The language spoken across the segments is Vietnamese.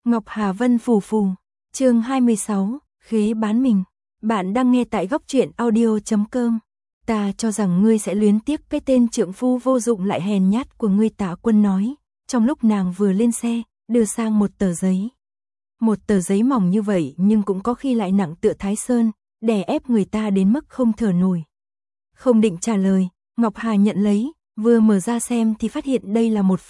Ngọc Hà Vân phù phù, chương 26, khế bán mình. Bạn đang nghe tại góc truyện audio.com. Ta cho rằng ngươi sẽ luyến tiếc cái tên trượng phu vô dụng lại hèn nhát của ngươi, Tạ Quân nói, trong lúc nàng vừa lên xe, đưa sang một tờ giấy. Một tờ giấy mỏng như vậy nhưng cũng có khi lại nặng tựa Thái Sơn, đè ép người ta đến mức không thở nổi. Không định trả lời, Ngọc Hà nhận lấy, vừa mở ra xem thì phát hiện đây là một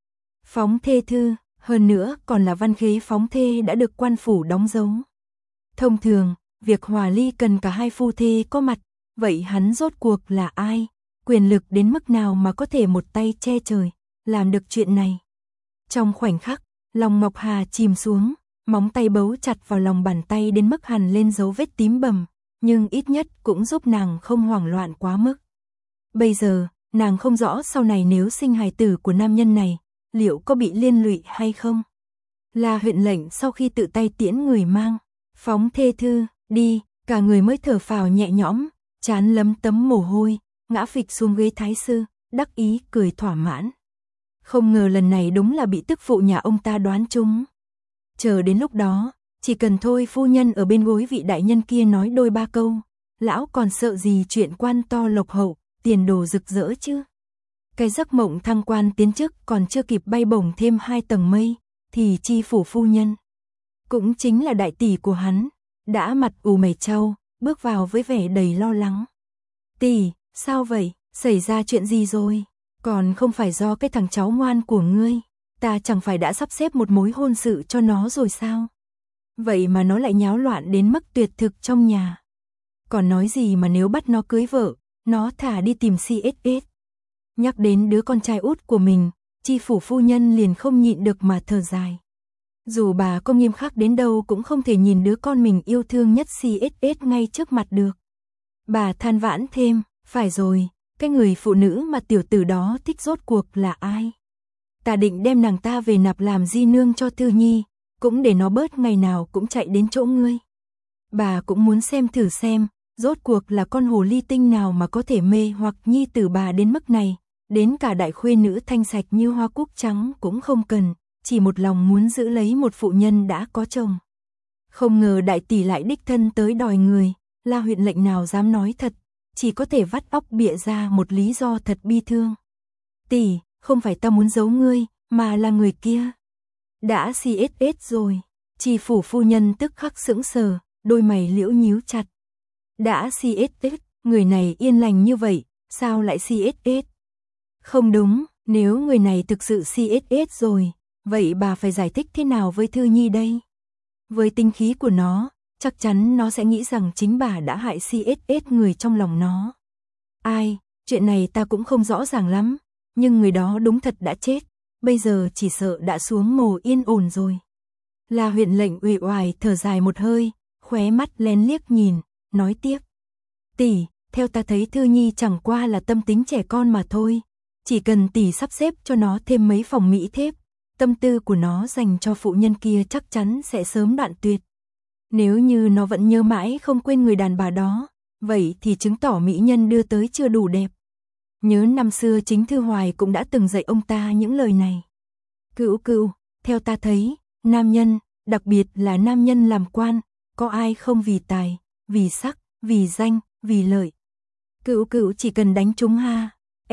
phóng thê thư, hơn nữa còn là văn khế phóng thê đã được quan phủ đóng dấu. Thông thường, việc hòa ly cần cả hai phu thê có mặt, vậy hắn rốt cuộc là ai, quyền lực đến mức nào mà có thể một tay che trời, làm được chuyện này. Trong khoảnh khắc, lòng Ngọc Hà chìm xuống, móng tay bấu chặt vào lòng bàn tay đến mức hằn lên dấu vết tím bầm, nhưng ít nhất cũng giúp nàng không hoảng loạn quá mức. Bây giờ, nàng không rõ sau này nếu sinh hài tử của nam nhân này, liệu có bị liên lụy hay không. La huyện lệnh sau khi tự tay tiễn người mang phóng thê thư đi, cả người mới thở phào nhẹ nhõm, trán lấm tấm mồ hôi, ngã phịch xuống ghế thái sư, đắc ý cười thỏa mãn. Không ngờ lần này đúng là bị tức phụ nhà ông ta đoán trúng. Chờ đến lúc đó, chỉ cần thôi phu nhân ở bên gối vị đại nhân kia nói đôi ba câu, lão còn sợ gì chuyện quan to lộc hậu, tiền đồ rực rỡ chứ. Cái giấc mộng thăng quan tiến chức còn chưa kịp bay bổng thêm 2 tầng mây, thì Chi phủ phu nhân, cũng chính là đại tỷ của hắn, đã mặt ù mày chau, bước vào với vẻ đầy lo lắng. Tỷ, sao vậy, xảy ra chuyện gì rồi? Còn không phải do cái thằng cháu ngoan của ngươi, ta chẳng phải đã sắp xếp một mối hôn sự cho nó rồi sao? Vậy mà nó lại nháo loạn đến mức tuyệt thực trong nhà. Còn nói gì mà nếu bắt nó cưới vợ, nó thả đi tìm CSS. Nhắc đến đứa con trai út của mình, Chi phủ phu nhân liền không nhịn được mà thở dài. Dù bà có nghiêm khắc đến đâu cũng không thể nhìn đứa con mình yêu thương nhất CSS ngay trước mặt được. Bà than vãn thêm, phải rồi, cái người phụ nữ mà tiểu tử đó thích rốt cuộc là ai? Ta định đem nàng ta về nạp làm di nương cho Thư Nhi, cũng để nó bớt ngày nào cũng chạy đến chỗ ngươi. Bà cũng muốn xem thử xem, rốt cuộc là con hồ ly tinh nào mà có thể mê hoặc nhi tử bà đến mức này, đến cả đại khuê nữ thanh sạch như hoa cúc trắng cũng không cần, chỉ một lòng muốn giữ lấy một phụ nhân đã có chồng. Không ngờ đại tỷ lại đích thân tới đòi người, La huyện lệnh nào dám nói thật, chỉ có thể vắt óc bịa ra một lý do thật bi thương. Tỷ, không phải ta muốn giấu ngươi, mà là người kia. Đã CSS rồi, Chi phủ phu nhân tức khắc sững sờ, đôi mày liễu nhíu chặt. Đã CSS, người này yên lành như vậy, sao lại CSS? Không đúng, nếu người này thực sự CSS rồi, vậy bà phải giải thích thế nào với Thư Nhi đây? Với tinh khí của nó, chắc chắn nó sẽ nghĩ rằng chính bà đã hại CSS người trong lòng nó. Ai, chuyện này ta cũng không rõ ràng lắm, nhưng người đó đúng thật đã chết, bây giờ chỉ sợ đã xuống mồ yên ổn rồi. La huyện lệnh uể oải thở dài một hơi, khóe mắt lén liếc nhìn, nói tiếp. Tỷ, theo ta thấy Thư Nhi chẳng qua là tâm tính trẻ con mà thôi, chỉ cần tỷ sắp xếp cho nó thêm mấy phòng mỹ thiếp, tâm tư của nó dành cho phụ nhân kia chắc chắn sẽ sớm đoạn tuyệt. Nếu như nó vẫn nhớ mãi không quên người đàn bà đó, vậy thì chứng tỏ mỹ nhân đưa tới chưa đủ đẹp. Nhớ năm xưa chính Thư Hoài cũng đã từng dạy ông ta những lời này. Cữu cữu, theo ta thấy, nam nhân, đặc biệt là nam nhân làm quan, có ai không vì tài, vì sắc, vì danh, vì lợi. Cữu cữu chỉ cần đánh trúng ha.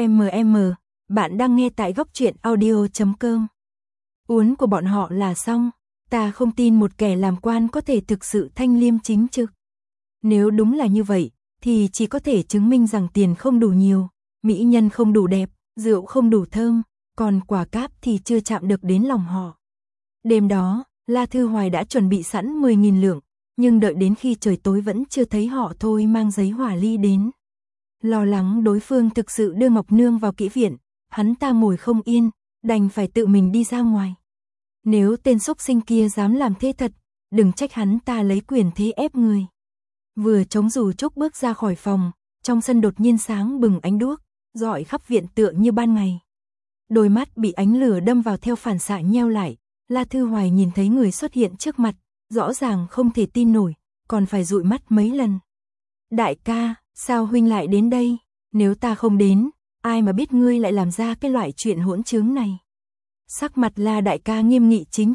Bạn đang nghe tại góc truyện audio.com. Uốn của bọn họ là xong, ta không tin một kẻ làm quan có thể thực sự thanh liêm chính trực. Nếu đúng là như vậy, thì chỉ có thể chứng minh rằng tiền không đủ nhiều, mỹ nhân không đủ đẹp, rượu không đủ thơm, còn quả cáp thì chưa chạm được đến lòng họ. Đêm đó, La Thư Hoài đã chuẩn bị sẵn 10.000 lượng, nhưng đợi đến khi trời tối vẫn chưa thấy họ thôi mang giấy hỏa ly đến. Lo lắng đối phương thực sự đưa Ngọc Nương vào kỹ viện, hắn ta ngồi không yên, đành phải tự mình đi ra ngoài. Nếu tên xúc sinh kia dám làm thế thật, đừng trách hắn ta lấy quyền thế ép người. Vừa chống dù trúc bước ra khỏi phòng, trong sân đột nhiên sáng bừng ánh đuốc, rọi khắp viện tựa như ban ngày. Đôi mắt bị ánh lửa đâm vào theo phản xạ nheo lại, La Thư Hoài nhìn thấy người xuất hiện trước mặt, rõ ràng không thể tin nổi, còn phải dụi mắt mấy lần. Đại ca, sao huynh lại đến đây? Nếu ta không đến, ai mà biết ngươi lại làm ra cái loại chuyện hỗn trướng này. Sắc mặt La đại ca nghiêm nghị chính trực,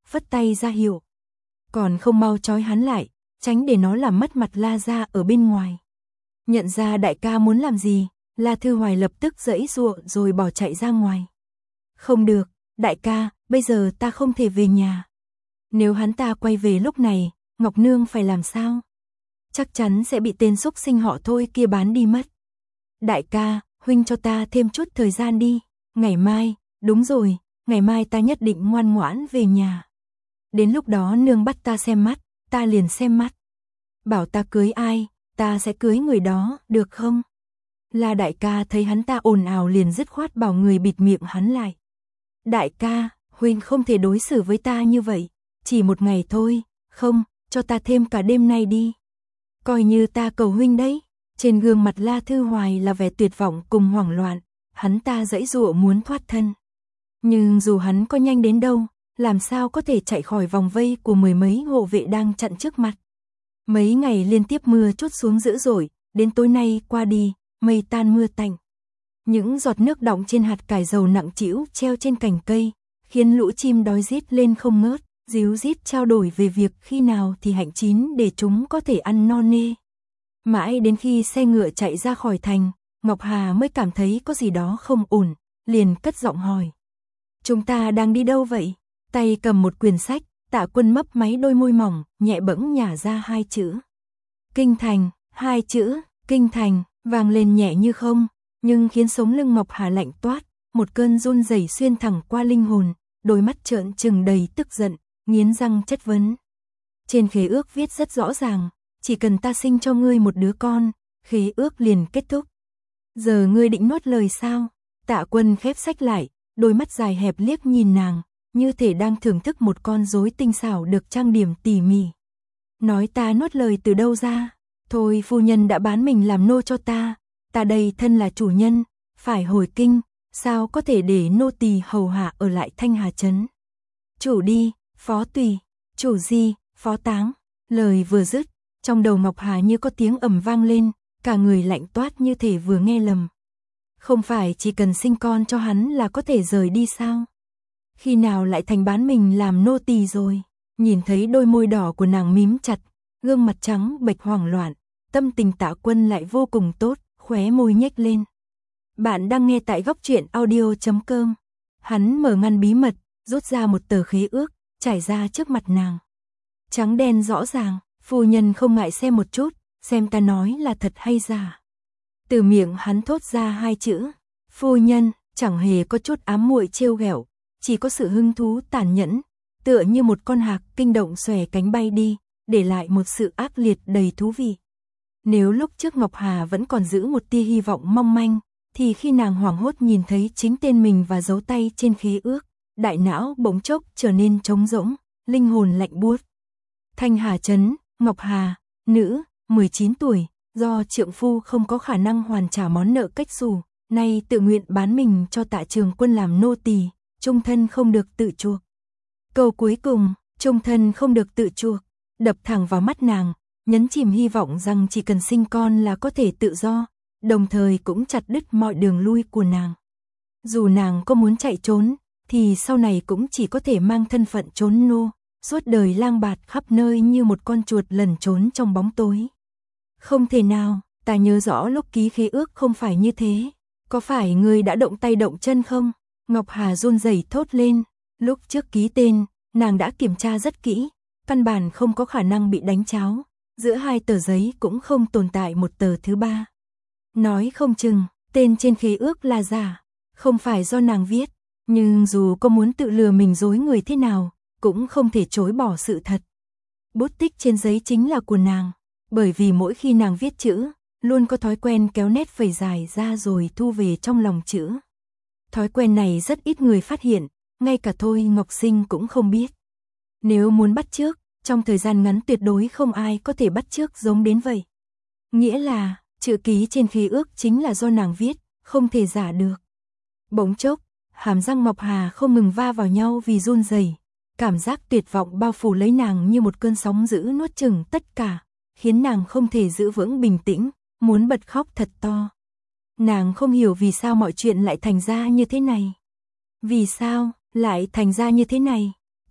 phất tay ra hiệu. Còn không mau trói hắn lại, tránh để nó làm mất mặt La gia ở bên ngoài. Nhận ra đại ca muốn làm gì, La Thư Hoài lập tức giãy giụa rồi bỏ chạy ra ngoài. Không được, đại ca, bây giờ ta không thể về nhà. Nếu hắn ta quay về lúc này, Ngọc Nương phải làm sao? Chắc chắn sẽ bị tên xúc sinh họ Thôi kia bán đi mất. Đại ca, huynh cho ta thêm chút thời gian đi. Ngày mai, đúng rồi, ngày mai ta nhất định ngoan ngoãn về nhà. Đến lúc đó nương bắt ta xem mắt, ta liền xem mắt. Bảo ta cưới ai, ta sẽ cưới người đó, được không? La đại ca thấy hắn ta ồn ào liền dứt khoát bảo người bịt miệng hắn lại. Đại ca, huynh không thể đối xử với ta như vậy, chỉ một ngày thôi, không, cho ta thêm cả đêm nay đi. Coi như ta cầu huynh đấy. Trên gương mặt La Thư Hoài là vẻ tuyệt vọng cùng hoảng loạn, hắn ta giãy giụa muốn thoát thân. Nhưng dù hắn có nhanh đến đâu, làm sao có thể chạy khỏi vòng vây của mười mấy hộ vệ đang chặn trước mặt. Mấy ngày liên tiếp mưa trút xuống dữ dội, đến tối nay qua đi, mây tan mưa tạnh. Những giọt nước đọng trên hạt cải dầu nặng trĩu treo trên cành cây, khiến lũ chim đói rít lên không ngớt, ríu rít trao đổi về việc khi nào thì hạnh chín để chúng có thể ăn no nê. Mãi đến khi xe ngựa chạy ra khỏi thành, Ngọc Hà mới cảm thấy có gì đó không ổn, liền cất giọng hỏi. Chúng ta đang đi đâu vậy? Tay cầm một quyển sách, Tạ Quân mấp máy đôi môi mỏng, nhẹ bẫng nhả ra hai chữ. Kinh thành, hai chữ, kinh thành, vang lên nhẹ như không, nhưng khiến sống lưng Ngọc Hà lạnh toát, một cơn run rẩy xuyên thẳng qua linh hồn, đôi mắt trợn trừng đầy tức giận, nghiến răng chất vấn. Trên khế ước viết rất rõ ràng, chỉ cần ta sinh cho ngươi một đứa con, khế ước liền kết thúc. Giờ ngươi định nuốt lời sao? Tạ Quân khép sách lại, đôi mắt dài hẹp liếc nhìn nàng, như thể đang thưởng thức một con rối tinh xảo được trang điểm tỉ mỉ. Nói ta nuốt lời từ đâu ra? Thôi phu nhân đã bán mình làm nô cho ta, ta đây thân là chủ nhân, phải hồi kinh, sao có thể để nô tỳ hầu hạ ở lại Thanh Hà trấn? Chủ đi, phó tùy, chủ gì, phó táng. Lời vừa dứt, trong đầu Ngọc Hà như có tiếng ầm vang lên, cả người lạnh toát như thể vừa nghe lầm. Không phải chỉ cần sinh con cho hắn là có thể rời đi sao? Khi nào lại thành bán mình làm nô tỳ rồi? Nhìn thấy đôi môi đỏ của nàng mím chặt, gương mặt trắng bệch hoảng loạn, tâm tình Tạ Quân lại vô cùng tốt, khóe môi nhếch lên. Bạn đang nghe tại góc truyện audio.com. Hắn mở ngăn bí mật, rút ra một tờ khế ước, trải ra trước mặt nàng. Trắng đen rõ ràng, phu nhân không ngại xem một chút, xem ta nói là thật hay giả. Từ miệng hắn thốt ra hai chữ, phu nhân, chẳng hề có chút ám muội trêu ghẹo, chỉ có sự hứng thú tàn nhẫn, tựa như một con hạc kinh động xòe cánh bay đi, để lại một sự ác liệt đầy thú vị. Nếu lúc trước Ngọc Hà vẫn còn giữ một tia hy vọng mong manh, thì khi nàng hoảng hốt nhìn thấy chính tên mình và dấu tay trên khế ước, đại não bỗng chốc trở nên trống rỗng, linh hồn lạnh buốt. Thanh Hà trấn, Ngọc Hà, nữ, 19 tuổi, do trượng phu không có khả năng hoàn trả món nợ cách xù, nay tự nguyện bán mình cho Tạ Trường Quân làm nô tỳ, chung thân không được tự chuộc. Câu cuối cùng, chung thân không được tự chuộc, đập thẳng vào mắt nàng, nhấn chìm hy vọng rằng chỉ cần sinh con là có thể tự do, đồng thời cũng chặt đứt mọi đường lui của nàng. Dù nàng có muốn chạy trốn, thì sau này cũng chỉ có thể mang thân phận trốn nô, suốt đời lang bạt khắp nơi như một con chuột lẩn trốn trong bóng tối. Không thể nào, ta nhớ rõ lúc ký khế ước không phải như thế. Có phải ngươi đã động tay động chân không? Ngọc Hà run rẩy thốt lên. Lúc trước ký tên, nàng đã kiểm tra rất kỹ, căn bản không có khả năng bị đánh tráo. Giữa hai tờ giấy cũng không tồn tại một tờ thứ ba. Nói không chừng, tên trên khế ước là giả, không phải do nàng viết. Nhưng dù có muốn tự lừa mình dối người thế nào, cũng không thể chối bỏ sự thật. Bút tích trên giấy chính là của nàng, bởi vì mỗi khi nàng viết chữ, luôn có thói quen kéo nét phẩy dài ra rồi thu về trong lòng chữ. Thói quen này rất ít người phát hiện, ngay cả Thôi Ngọc Sinh cũng không biết. Nếu muốn bắt chước, trong thời gian ngắn tuyệt đối không ai có thể bắt chước giống đến vậy. Nghĩa là, chữ ký trên khế ước chính là do nàng viết, không thể giả được. Bỗng chốc, hàm răng Ngọc Hà không ngừng va vào nhau vì run rẩy, cảm giác tuyệt vọng bao phủ lấy nàng như một cơn sóng dữ nuốt chửng tất cả, khiến nàng không thể giữ vững bình tĩnh, muốn bật khóc thật to. Nàng không hiểu vì sao mọi chuyện lại thành ra như thế này. Vì sao lại thành ra như thế này?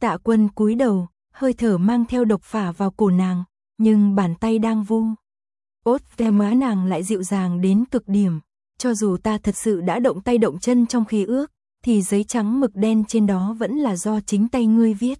Tạ Quân cúi đầu, hơi thở mang theo độc phả vào cổ nàng, nhưng bàn tay đang vu ốt ve má nàng lại dịu dàng đến cực điểm. Cho dù ta thật sự đã động tay động chân trong khế ước, thì giấy trắng mực đen trên đó vẫn là do chính tay ngươi viết.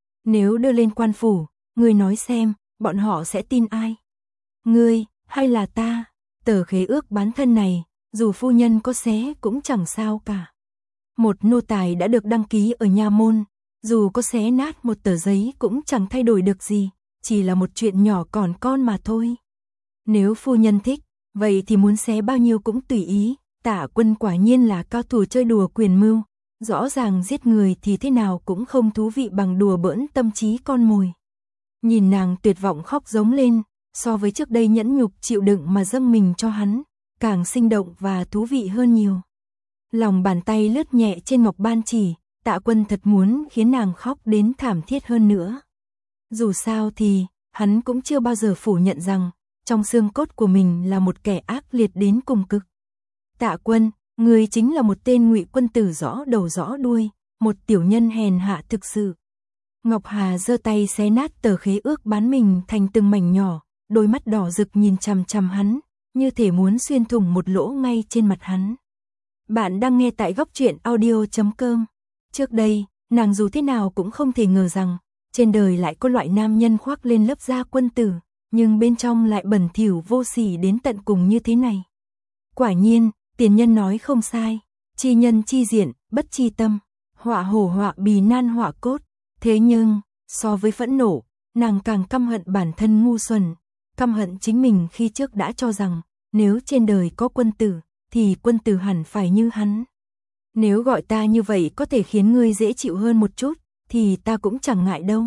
Nếu đưa lên quan phủ, ngươi nói xem, bọn họ sẽ tin ai? Ngươi, hay là ta? Tờ khế ước bán thân này, dù phu nhân có xé cũng chẳng sao cả. Một nô tài đã được đăng ký ở nha môn, dù có xé nát một tờ giấy cũng chẳng thay đổi được gì, chỉ là một chuyện nhỏ còn con mà thôi. Nếu phu nhân thích, vậy thì muốn xé bao nhiêu cũng tùy ý. Tạ Quân quả nhiên là cao thủ chơi đùa quyền mưu, rõ ràng giết người thì thế nào cũng không thú vị bằng đùa bỡn tâm trí con mồi. Nhìn nàng tuyệt vọng khóc giống lên, so với trước đây nhẫn nhục chịu đựng mà dâng mình cho hắn, càng sinh động và thú vị hơn nhiều. Lòng bàn tay lướt nhẹ trên ngọc ban chỉ, Tạ Quân thật muốn khiến nàng khóc đến thảm thiết hơn nữa. Dù sao thì, hắn cũng chưa bao giờ phủ nhận rằng, trong xương cốt của mình là một kẻ ác liệt đến cùng cực. Tạ Quân, người chính là một tên ngụy quân tử rõ đầu rõ đuôi, một tiểu nhân hèn hạ thực sự. Ngọc Hà giơ tay xé nát tờ khế ước bán mình thành từng mảnh nhỏ, đôi mắt đỏ rực nhìn chằm chằm hắn, như thể muốn xuyên thủng một lỗ ngay trên mặt hắn. Bạn đang nghe tại góc truyện audio.com. Trước đây, nàng dù thế nào cũng không thể ngờ rằng, trên đời lại có loại nam nhân khoác lên lớp da quân tử, nhưng bên trong lại bẩn thỉu vô sỉ đến tận cùng như thế này. Quả nhiên, tiền nhân nói không sai, chi nhân chi diện, bất chi tâm, họa hổ họa bì nan họa cốt. Thế nhưng, so với phẫn nộ, nàng càng căm hận bản thân ngu xuẩn, căm hận chính mình khi trước đã cho rằng, nếu trên đời có quân tử, thì quân tử hẳn phải như hắn. Nếu gọi ta như vậy có thể khiến ngươi dễ chịu hơn một chút, thì ta cũng chẳng ngại đâu.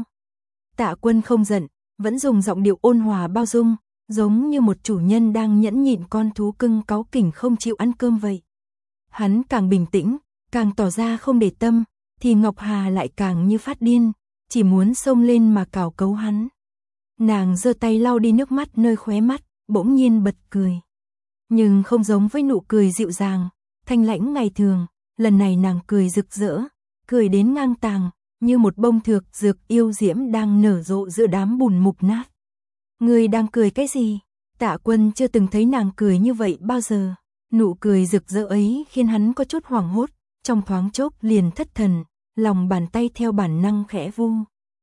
Tạ Quân không giận, vẫn dùng giọng điệu ôn hòa bao dung, giống như một chủ nhân đang nhẫn nhịn con thú cưng cáu kỉnh không chịu ăn cơm vậy. Hắn càng bình tĩnh, càng tỏ ra không để tâm, thì Ngọc Hà lại càng như phát điên, chỉ muốn xông lên mà cào cấu hắn. Nàng giơ tay lau đi nước mắt nơi khóe mắt, bỗng nhiên bật cười. Nhưng không giống với nụ cười dịu dàng, thanh lãnh ngày thường, lần này nàng cười rực rỡ, cười đến ngang tàng, như một bông thược dược yêu diễm đang nở rộ giữa đám bùn mục nát. Ngươi đang cười cái gì? Tạ Quân chưa từng thấy nàng cười như vậy bao giờ. Nụ cười rực rỡ ấy khiến hắn có chút hoảng hốt, trong thoáng chốc liền thất thần, lòng bàn tay theo bản năng khẽ vu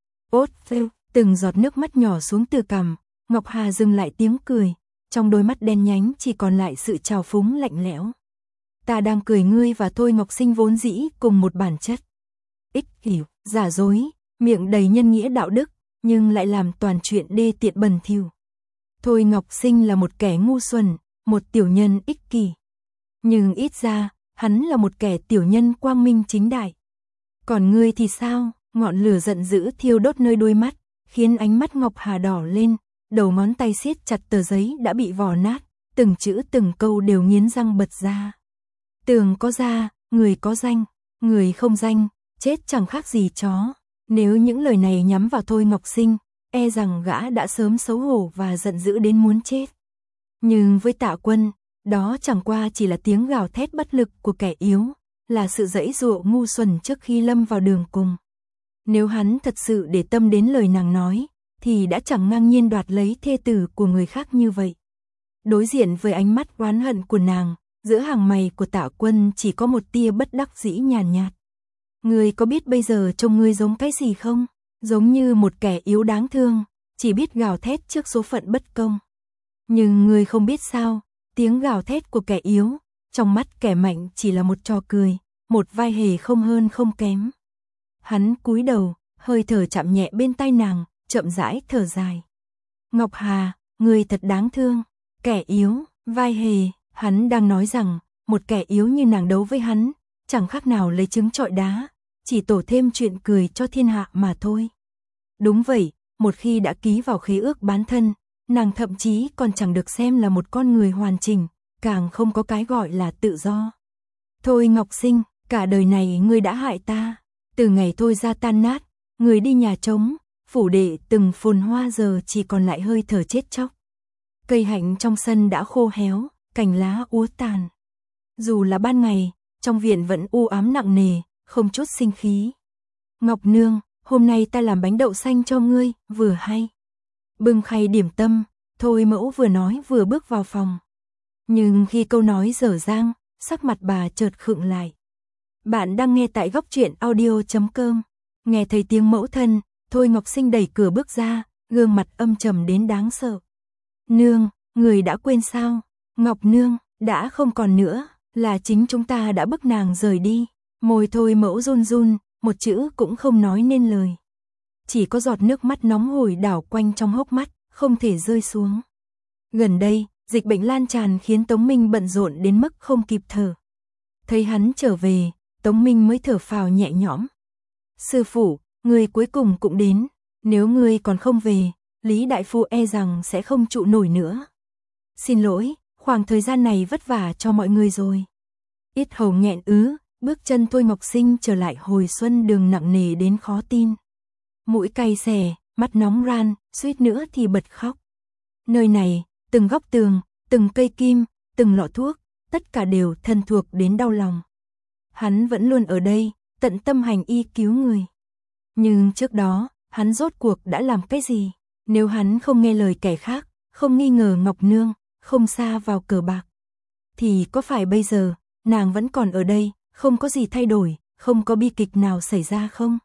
ốt phêu, từng giọt nước mắt nhỏ xuống từ cằm. Ngọc Hà dừng lại tiếng cười, trong đôi mắt đen nhánh chỉ còn lại sự trào phúng lạnh lẽo. Ta đang cười ngươi và Thôi Ngọc Sinh vốn dĩ cùng một bản chất. Ích kỷ, giả dối, miệng đầy nhân nghĩa đạo đức, nhưng lại làm toàn chuyện đê tiện bẩn thỉu. Thôi Ngọc Sinh là một kẻ ngu xuẩn, một tiểu nhân ích kỷ. Nhưng ít ra, hắn là một kẻ tiểu nhân quang minh chính đại. Còn ngươi thì sao? Ngọn lửa giận dữ thiêu đốt nơi đôi mắt, khiến ánh mắt Ngọc Hà đỏ lên, đầu ngón tay siết chặt tờ giấy đã bị vò nát, từng chữ từng câu đều nghiến răng bật ra. Tường có da, người có danh, người không danh, chết chẳng khác gì chó. Nếu những lời này nhắm vào Thôi Ngọc Sinh, e rằng gã đã sớm xấu hổ và giận dữ đến muốn chết. Nhưng với Tạ Quân, đó chẳng qua chỉ là tiếng gào thét bất lực của kẻ yếu, là sự giãy giụa ngu xuẩn trước khi lâm vào đường cùng. Nếu hắn thật sự để tâm đến lời nàng nói, thì đã chẳng ngang nhiên đoạt lấy thê tử của người khác như vậy. Đối diện với ánh mắt oán hận của nàng, giữa hàng mày của Tạ Quân chỉ có một tia bất đắc dĩ nhàn nhạt. Ngươi có biết bây giờ trông ngươi giống cái gì không? Giống như một kẻ yếu đáng thương, chỉ biết gào thét trước số phận bất công. Nhưng ngươi không biết sao, tiếng gào thét của kẻ yếu, trong mắt kẻ mạnh chỉ là một trò cười, một vai hề không hơn không kém. Hắn cúi đầu, hơi thở chạm nhẹ bên tai nàng, chậm rãi thở dài. Ngọc Hà, ngươi thật đáng thương. Kẻ yếu, vai hề, hắn đang nói rằng, một kẻ yếu như nàng đấu với hắn, chẳng khác nào lấy trứng trọi đá, chỉ tổ thêm chuyện cười cho thiên hạ mà thôi. Đúng vậy, một khi đã ký vào khế ước bán thân, nàng thậm chí còn chẳng được xem là một con người hoàn chỉnh, càng không có cái gọi là tự do. Thôi Ngọc Sinh, cả đời này ngươi đã hại ta. Từ ngày Thôi ra tan nát, người đi nhà trống, phủ đệ từng phồn hoa giờ chỉ còn lại hơi thở chết chóc. Cây hạnh trong sân đã khô héo, cành lá úa tàn. Dù là ban ngày, trong viện vẫn u ám nặng nề, không chút sinh khí. Ngọc Nương, hôm nay ta làm bánh đậu xanh cho ngươi, vừa hay. Bưng khay điểm tâm, Thôi Mẫu vừa nói vừa bước vào phòng. Nhưng khi câu nói dở dang, sắc mặt bà chợt khựng lại. Bạn đang nghe tại Góc Truyện Audio.com. Nghe thấy tiếng mẫu thân, Thôi Ngọc Sinh đẩy cửa bước ra, gương mặt âm trầm đến đáng sợ. Nương, người đã quên sao? Ngọc Nương, đã không còn nữa, là chính chúng ta đã bức nàng rời đi. Môi Thôi Mẫu run run, một chữ cũng không nói nên lời. Chỉ có giọt nước mắt nóng hổi đảo quanh trong hốc mắt, không thể rơi xuống. Gần đây, dịch bệnh lan tràn khiến Tống Minh bận rộn đến mức không kịp thở. Thấy hắn trở về, Tống Minh mới thở phào nhẹ nhõm. Sư phụ, người cuối cùng cũng đến, nếu người còn không về, Lý Đại Phu e rằng sẽ không trụ nổi nữa. Xin lỗi, khoảng thời gian này vất vả cho mọi người rồi. Yết hầu nghẹn ứ, bước chân Thôi Ngọc Sinh trở lại hồi xuân đường nặng nề đến khó tin. Mũi cay xè, mắt nóng ran, suýt nữa thì bật khóc. Nơi này, từng góc tường, từng cây kim, từng lọ thuốc, tất cả đều thân thuộc đến đau lòng. Hắn vẫn luôn ở đây, tận tâm hành y cứu người. Nhưng trước đó, hắn rốt cuộc đã làm cái gì? Nếu hắn không nghe lời kẻ khác, không nghi ngờ Ngọc Nương, không sa vào cờ bạc, thì có phải bây giờ, nàng vẫn còn ở đây, không có gì thay đổi, không có bi kịch nào xảy ra không?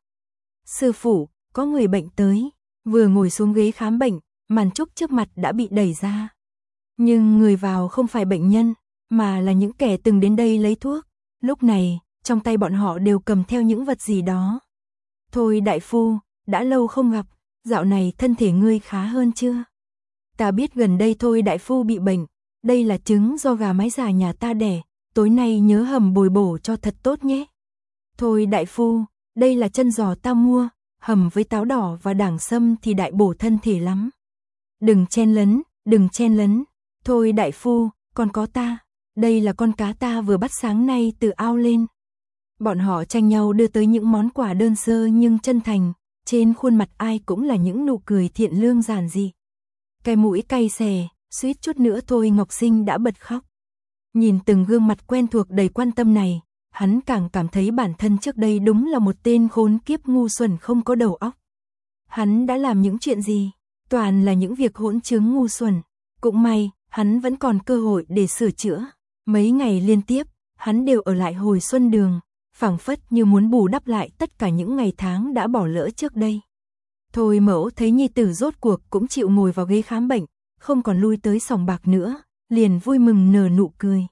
Sư phụ, có người bệnh tới, vừa ngồi xuống ghế khám bệnh, màn trúc trước mặt đã bị đẩy ra. Nhưng người vào không phải bệnh nhân, mà là những kẻ từng đến đây lấy thuốc. Lúc này, trong tay bọn họ đều cầm theo những vật gì đó. Thôi đại phu, đã lâu không gặp, dạo này thân thể ngươi khá hơn chưa? Ta biết gần đây Thôi đại phu bị bệnh, đây là trứng do gà mái già nhà ta đẻ, tối nay nhớ hầm bồi bổ cho thật tốt nhé. Thôi đại phu, đây là chân giò ta mua, hầm với táo đỏ và đảng sâm thì đại bổ thân thể lắm. Đừng chen lấn, đừng chen lấn. Thôi đại phu, còn có ta, đây là con cá ta vừa bắt sáng nay từ ao lên. Bọn họ tranh nhau đưa tới những món quà đơn sơ nhưng chân thành, trên khuôn mặt ai cũng là những nụ cười thiện lương giản dị. Cái mũi cay xè, suýt chút nữa Thôi Ngọc Sinh đã bật khóc. Nhìn từng gương mặt quen thuộc đầy quan tâm này, hắn càng cảm thấy bản thân trước đây đúng là một tên khốn kiếp ngu xuẩn không có đầu óc. Hắn đã làm những chuyện gì? Toàn là những việc hỗn trướng ngu xuẩn. Cũng may, hắn vẫn còn cơ hội để sửa chữa. Mấy ngày liên tiếp, hắn đều ở lại hồi xuân đường, phảng phất như muốn bù đắp lại tất cả những ngày tháng đã bỏ lỡ trước đây. Thôi Mẫu thấy nhi tử rốt cuộc cũng chịu ngồi vào ghế khám bệnh, không còn lui tới sòng bạc nữa, liền vui mừng nở nụ cười.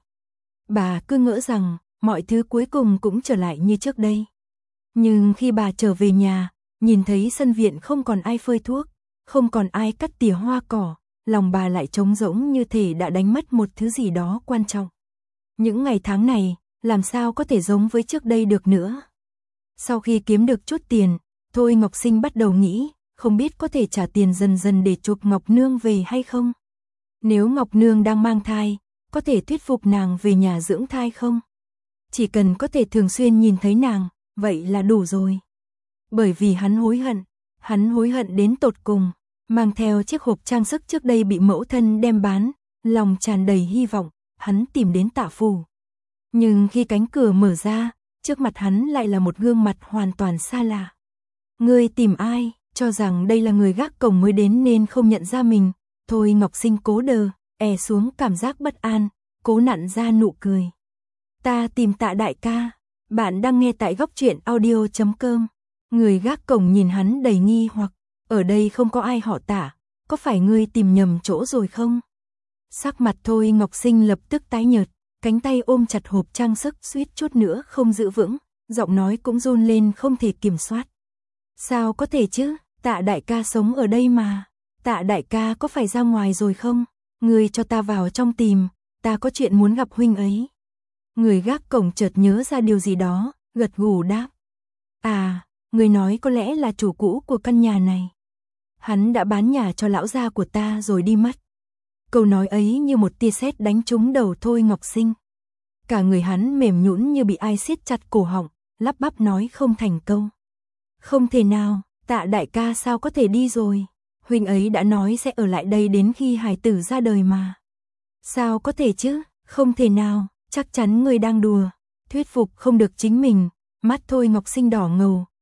Bà cứ ngỡ rằng, mọi thứ cuối cùng cũng trở lại như trước đây. Nhưng khi bà trở về nhà, nhìn thấy sân viện không còn ai phơi thuốc, không còn ai cắt tỉa hoa cỏ, lòng bà lại trống rỗng như thể đã đánh mất một thứ gì đó quan trọng. Những ngày tháng này, làm sao có thể giống với trước đây được nữa. Sau khi kiếm được chút tiền, Thôi Ngọc Sinh bắt đầu nghĩ, không biết có thể trả tiền dần dần để chuộc Ngọc Nương về hay không. Nếu Ngọc Nương đang mang thai, có thể thuyết phục nàng về nhà dưỡng thai không? Chỉ cần có thể thường xuyên nhìn thấy nàng, vậy là đủ rồi. Bởi vì hắn hối hận đến tột cùng, mang theo chiếc hộp trang sức trước đây bị mẫu thân đem bán, lòng tràn đầy hy vọng, hắn tìm đến Tạ Phủ. Nhưng khi cánh cửa mở ra, trước mặt hắn lại là một gương mặt hoàn toàn xa lạ. Ngươi tìm ai? Cho rằng đây là người gác cổng mới đến nên không nhận ra mình. Thôi Ngọc Sinh cố đờ, xuống cảm giác bất an, cố nặn ra nụ cười. Ta tìm Tạ đại ca. Bạn đang nghe tại Góc Truyện Audio.com. Người gác cổng nhìn hắn đầy nghi hoặc, ở đây không có ai họ Tạ, có phải ngươi tìm nhầm chỗ rồi không? Sắc mặt Thôi Ngọc Sinh lập tức tái nhợt, cánh tay ôm chặt hộp trang sức suýt chút nữa không giữ vững, giọng nói cũng run lên không thể kiểm soát. Sao có thể chứ, Tạ đại ca sống ở đây mà. Tạ đại ca có phải ra ngoài rồi không? Ngươi cho ta vào trong tìm, ta có chuyện muốn gặp huynh ấy. Người gác cổng chợt nhớ ra điều gì đó, gật gù đáp. À, người nói có lẽ là chủ cũ của căn nhà này. Hắn đã bán nhà cho lão gia của ta rồi đi mất. Câu nói ấy như một tia sét đánh trúng đầu Thôi Ngọc Sinh. Cả người hắn mềm nhũn như bị ai siết chặt cổ họng, lắp bắp nói không thành câu. Không thể nào, Tạ đại ca sao có thể đi rồi? Huynh ấy đã nói sẽ ở lại đây đến khi hài tử ra đời mà. Sao có thể chứ? Không thể nào, chắc chắn người đang đùa. Thuyết phục không được chính mình, mắt Thôi Ngọc Sinh đỏ ngầu,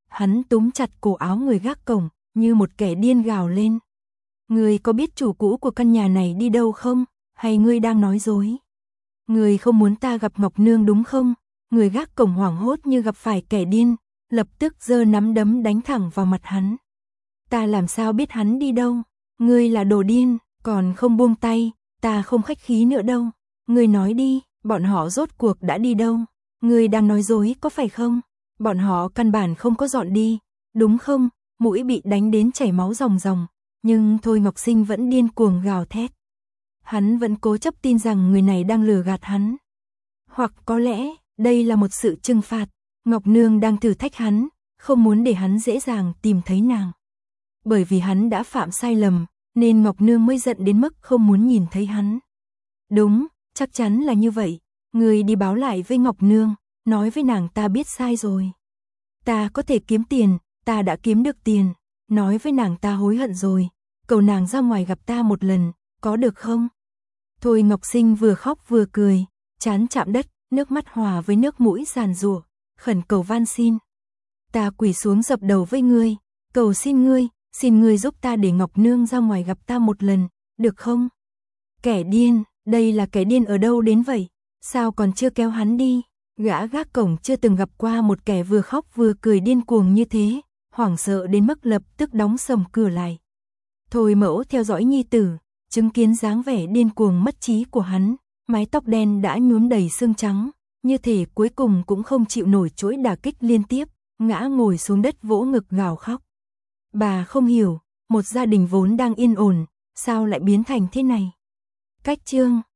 Hắn túm chặt cổ áo người gác cổng, như một kẻ điên gào lên. Ngươi có biết chủ cũ của căn nhà này đi đâu không? Hay ngươi đang nói dối? Ngươi không muốn ta gặp Ngọc Nương đúng không? Người gác cổng hoảng hốt như gặp phải kẻ điên, lập tức giơ nắm đấm đánh thẳng vào mặt hắn. Ta làm sao biết hắn đi đâu? Ngươi là đồ điên, còn không buông tay, ta không khách khí nữa đâu. Ngươi nói đi, bọn họ rốt cuộc đã đi đâu? Ngươi đang nói dối có phải không? Bọn họ căn bản không có dọn đi, đúng không? Mũi bị đánh đến chảy máu ròng ròng, nhưng Thôi Ngọc Sinh vẫn điên cuồng gào thét. Hắn vẫn cố chấp tin rằng người này đang lừa gạt hắn. Hoặc có lẽ, đây là một sự trừng phạt, Ngọc Nương đang thử thách hắn, không muốn để hắn dễ dàng tìm thấy nàng. Bởi vì hắn đã phạm sai lầm, nên Ngọc Nương mới giận đến mức không muốn nhìn thấy hắn. Đúng, chắc chắn là như vậy. Người đi báo lại với Ngọc Nương, nói với nàng ta biết sai rồi. Ta có thể kiếm tiền, ta đã kiếm được tiền. Nói với nàng ta hối hận rồi, cầu nàng ra ngoài gặp ta một lần, có được không? Thôi Ngọc Sinh vừa khóc vừa cười, trán chạm đất, nước mắt hòa với nước mũi giàn giụa, khẩn cầu van xin. Ta quỳ xuống dập đầu với ngươi, cầu xin ngươi giúp ta để Ngọc Nương ra ngoài gặp ta một lần, được không? Kẻ điên, đây là kẻ điên ở đâu đến vậy? Sao còn chưa kéo hắn đi? Gã gác cổng chưa từng gặp qua một kẻ vừa khóc vừa cười điên cuồng như thế, hoảng sợ đến mức lập tức đóng sầm cửa lại. Thôi Mẫu theo dõi nhi tử, chứng kiến dáng vẻ điên cuồng mất trí của hắn, mái tóc đen đã nhuốm đầy xương trắng, như thể cuối cùng cũng không chịu nổi chuỗi đả kích liên tiếp, ngã ngồi xuống đất vỗ ngực gào khóc. Bà không hiểu, một gia đình vốn đang yên ổn, sao lại biến thành thế này? Cách chương